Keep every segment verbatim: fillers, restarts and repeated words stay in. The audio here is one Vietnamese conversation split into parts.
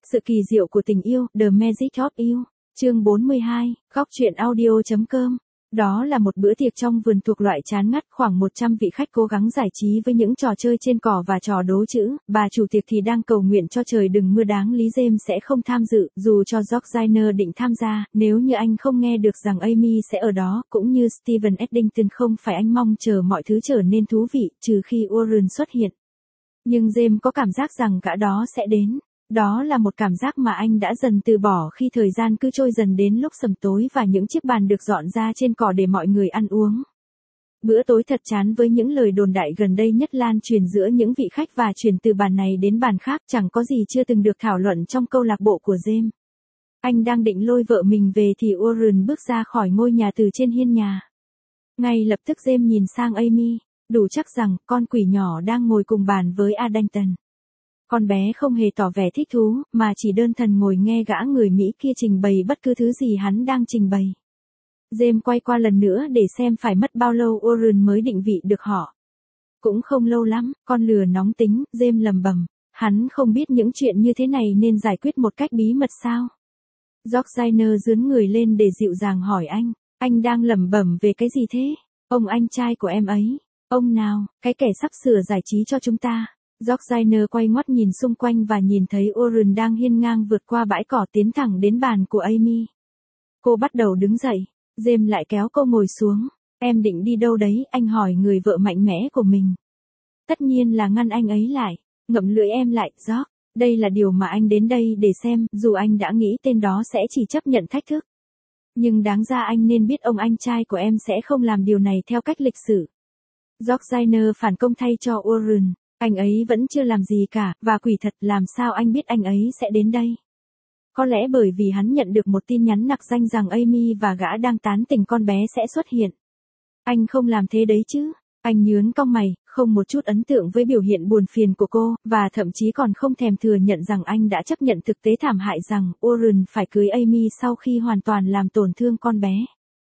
Sự kỳ diệu của tình yêu, The Magic of You. Chương bốn mươi hai, góc truyện audio.com. Đó là một bữa tiệc trong vườn thuộc loại chán ngắt, khoảng một trăm vị khách cố gắng giải trí với những trò chơi trên cỏ và trò đố chữ. Bà chủ tiệc thì đang cầu nguyện cho trời đừng mưa, đáng lý James sẽ không tham dự, dù cho George Giner định tham gia, nếu như anh không nghe được rằng Amy sẽ ở đó, cũng như Steven Eddington không phải anh mong chờ mọi thứ trở nên thú vị, trừ khi Warren xuất hiện. Nhưng James có cảm giác rằng cả đó sẽ đến. Đó là một cảm giác mà anh đã dần từ bỏ khi thời gian cứ trôi dần đến lúc sầm tối và những chiếc bàn được dọn ra trên cỏ để mọi người ăn uống. Bữa tối thật chán với những lời đồn đại gần đây nhất lan truyền giữa những vị khách và truyền từ bàn này đến bàn khác, chẳng có gì chưa từng được thảo luận trong câu lạc bộ của James. Anh đang định lôi vợ mình về thì Warren bước ra khỏi ngôi nhà từ trên hiên nhà. Ngay lập tức James nhìn sang Amy, đủ chắc rằng con quỷ nhỏ đang ngồi cùng bàn với Addington. Con bé không hề tỏ vẻ thích thú, mà chỉ đơn thuần ngồi nghe gã người Mỹ kia trình bày bất cứ thứ gì hắn đang trình bày. James quay qua lần nữa để xem phải mất bao lâu Warren mới định vị được họ. Cũng không lâu lắm, con lừa nóng tính, James lầm bầm. Hắn không biết những chuyện như thế này nên giải quyết một cách bí mật sao? George Giner dướn người lên để dịu dàng hỏi anh. Anh đang lẩm bẩm về cái gì thế? Ông anh trai của em ấy. Ông nào, cái kẻ sắp sửa giải trí cho chúng ta. George Giner quay ngoắt nhìn xung quanh và nhìn thấy Warren đang hiên ngang vượt qua bãi cỏ tiến thẳng đến bàn của Amy. Cô bắt đầu đứng dậy, James lại kéo cô ngồi xuống. Em định đi đâu đấy? Anh hỏi người vợ mạnh mẽ của mình. Tất nhiên là ngăn anh ấy lại, ngậm lưỡi em lại, George. Đây là điều mà anh đến đây để xem, dù anh đã nghĩ tên đó sẽ chỉ chấp nhận thách thức. Nhưng đáng ra anh nên biết ông anh trai của em sẽ không làm điều này theo cách lịch sử. George Giner phản công thay cho Warren. Anh ấy vẫn chưa làm gì cả, và quỷ thật, làm sao anh biết anh ấy sẽ đến đây? Có lẽ bởi vì hắn nhận được một tin nhắn nặc danh rằng Amy và gã đang tán tỉnh con bé sẽ xuất hiện. Anh không làm thế đấy chứ? Anh nhướng cong mày, không một chút ấn tượng với biểu hiện buồn phiền của cô, và thậm chí còn không thèm thừa nhận rằng anh đã chấp nhận thực tế thảm hại rằng Warren phải cưới Amy sau khi hoàn toàn làm tổn thương con bé.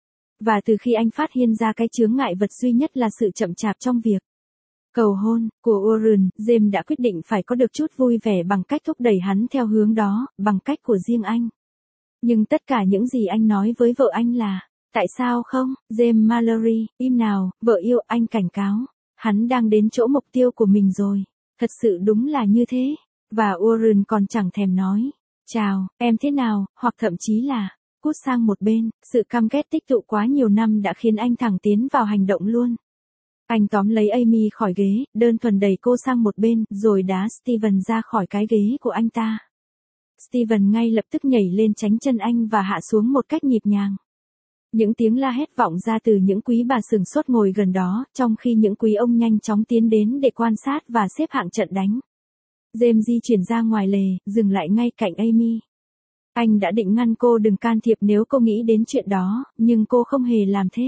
Và từ khi anh phát hiện ra cái chướng ngại vật duy nhất là sự chậm chạp trong việc cầu hôn của Warren, James đã quyết định phải có được chút vui vẻ bằng cách thúc đẩy hắn theo hướng đó, bằng cách của riêng anh. Nhưng tất cả những gì anh nói với vợ anh là, tại sao không, James Mallory, im nào, vợ yêu, anh cảnh cáo. Hắn đang đến chỗ mục tiêu của mình rồi. Thật sự đúng là như thế. Và Warren còn chẳng thèm nói, chào, em thế nào, hoặc thậm chí là, cút sang một bên. Sự căm ghét tích tụ quá nhiều năm đã khiến anh thẳng tiến vào hành động luôn. Anh tóm lấy Amy khỏi ghế, đơn thuần đẩy cô sang một bên, rồi đá Steven ra khỏi cái ghế của anh ta. Steven ngay lập tức nhảy lên tránh chân anh và hạ xuống một cách nhịp nhàng. Những tiếng la hét vọng ra từ những quý bà sừng sốt ngồi gần đó, trong khi những quý ông nhanh chóng tiến đến để quan sát và xếp hạng trận đánh. James di chuyển ra ngoài lề, dừng lại ngay cạnh Amy. Anh đã định ngăn cô đừng can thiệp nếu cô nghĩ đến chuyện đó, nhưng cô không hề làm thế.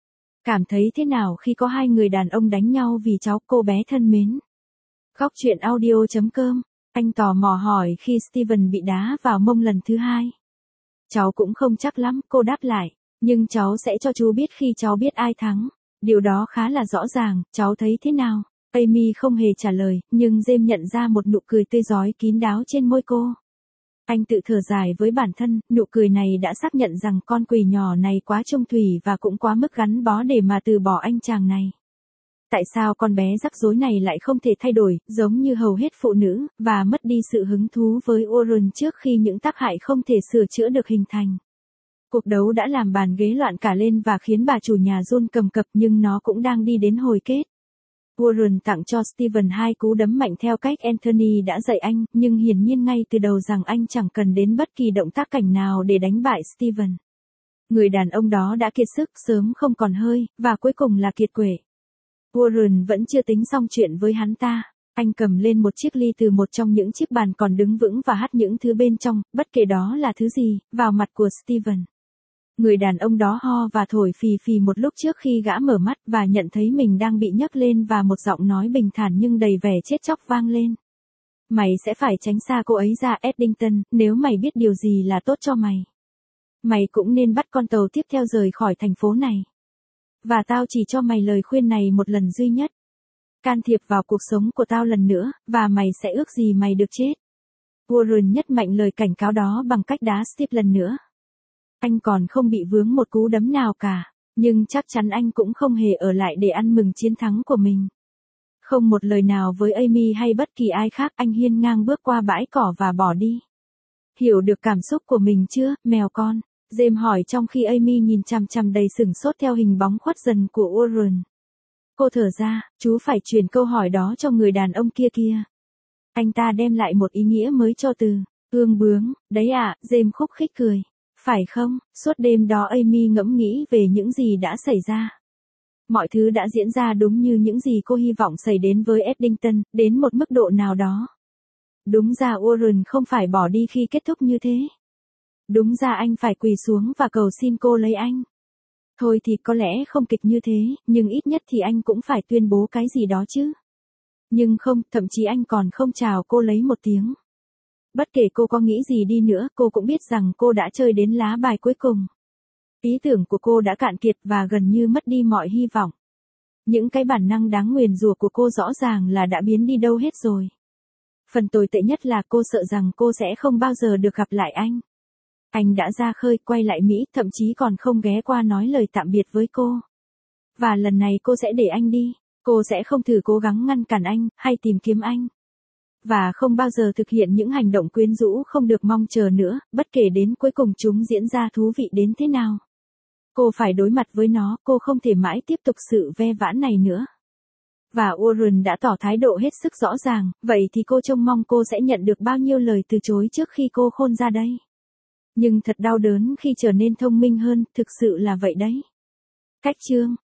Cảm thấy thế nào khi có hai người đàn ông đánh nhau vì cháu, cô bé thân mến? Góc truyện audio.com. Anh tò mò hỏi khi Steven bị đá vào mông lần thứ hai. Cháu cũng không chắc lắm, cô đáp lại. Nhưng cháu sẽ cho chú biết khi cháu biết ai thắng. Điều đó khá là rõ ràng, cháu thấy thế nào? Amy không hề trả lời, nhưng James nhận ra một nụ cười tươi rói kín đáo trên môi cô. Anh tự thở dài với bản thân, nụ cười này đã xác nhận rằng con quỷ nhỏ này quá trung thủy và cũng quá mức gắn bó để mà từ bỏ anh chàng này. Tại sao con bé rắc rối này lại không thể thay đổi, giống như hầu hết phụ nữ, và mất đi sự hứng thú với Warren trước khi những tác hại không thể sửa chữa được hình thành? Cuộc đấu đã làm bàn ghế loạn cả lên và khiến bà chủ nhà run cầm cập, nhưng nó cũng đang đi đến hồi kết. Warren tặng cho Steven hai cú đấm mạnh theo cách Anthony đã dạy anh, nhưng hiển nhiên ngay từ đầu rằng anh chẳng cần đến bất kỳ động tác cảnh nào để đánh bại Steven. Người đàn ông đó đã kiệt sức, sớm không còn hơi, và cuối cùng là kiệt quệ. Warren vẫn chưa tính xong chuyện với hắn ta. Anh cầm lên một chiếc ly từ một trong những chiếc bàn còn đứng vững và hắt những thứ bên trong, bất kể đó là thứ gì, vào mặt của Steven. Người đàn ông đó ho và thổi phì phì một lúc trước khi gã mở mắt và nhận thấy mình đang bị nhấc lên, và một giọng nói bình thản nhưng đầy vẻ chết chóc vang lên. Mày sẽ phải tránh xa cô ấy ra, Eddington, nếu mày biết điều gì là tốt cho mày. Mày cũng nên bắt con tàu tiếp theo rời khỏi thành phố này. Và tao chỉ cho mày lời khuyên này một lần duy nhất. Can thiệp vào cuộc sống của tao lần nữa, và mày sẽ ước gì mày được chết. Warren nhất mạnh lời cảnh cáo đó bằng cách đá Steve lần nữa. Anh còn không bị vướng một cú đấm nào cả, nhưng chắc chắn anh cũng không hề ở lại để ăn mừng chiến thắng của mình. Không một lời nào với Amy hay bất kỳ ai khác, anh hiên ngang bước qua bãi cỏ và bỏ đi. Hiểu được cảm xúc của mình chưa, mèo con? James hỏi trong khi Amy nhìn chằm chằm đầy sửng sốt theo hình bóng khuất dần của Warren. Cô thở ra, chú phải chuyển câu hỏi đó cho người đàn ông kia kia. Anh ta đem lại một ý nghĩa mới cho từ, ương bướng, đấy à, James khúc khích cười. Phải không, suốt đêm đó Amy ngẫm nghĩ về những gì đã xảy ra. Mọi thứ đã diễn ra đúng như những gì cô hy vọng xảy đến với Eddington, đến một mức độ nào đó. Đúng ra Warren không phải bỏ đi khi kết thúc như thế. Đúng ra anh phải quỳ xuống và cầu xin cô lấy anh. Thôi thì có lẽ không kịch như thế, nhưng ít nhất thì anh cũng phải tuyên bố cái gì đó chứ. Nhưng không, thậm chí anh còn không chào cô lấy một tiếng. Bất kể cô có nghĩ gì đi nữa, cô cũng biết rằng cô đã chơi đến lá bài cuối cùng. Ý tưởng của cô đã cạn kiệt và gần như mất đi mọi hy vọng. Những cái bản năng đáng nguyền rủa của cô rõ ràng là đã biến đi đâu hết rồi. Phần tồi tệ nhất là cô sợ rằng cô sẽ không bao giờ được gặp lại anh. Anh đã ra khơi, quay lại Mỹ, thậm chí còn không ghé qua nói lời tạm biệt với cô. Và lần này cô sẽ để anh đi. Cô sẽ không thử cố gắng ngăn cản anh, hay tìm kiếm anh. Và không bao giờ thực hiện những hành động quyến rũ không được mong chờ nữa, bất kể đến cuối cùng chúng diễn ra thú vị đến thế nào. Cô phải đối mặt với nó, cô không thể mãi tiếp tục sự ve vãn này nữa. Và Warren đã tỏ thái độ hết sức rõ ràng, vậy thì cô trông mong cô sẽ nhận được bao nhiêu lời từ chối trước khi cô khôn ra đây. Nhưng thật đau đớn khi trở nên thông minh hơn, thực sự là vậy đấy. Cách chương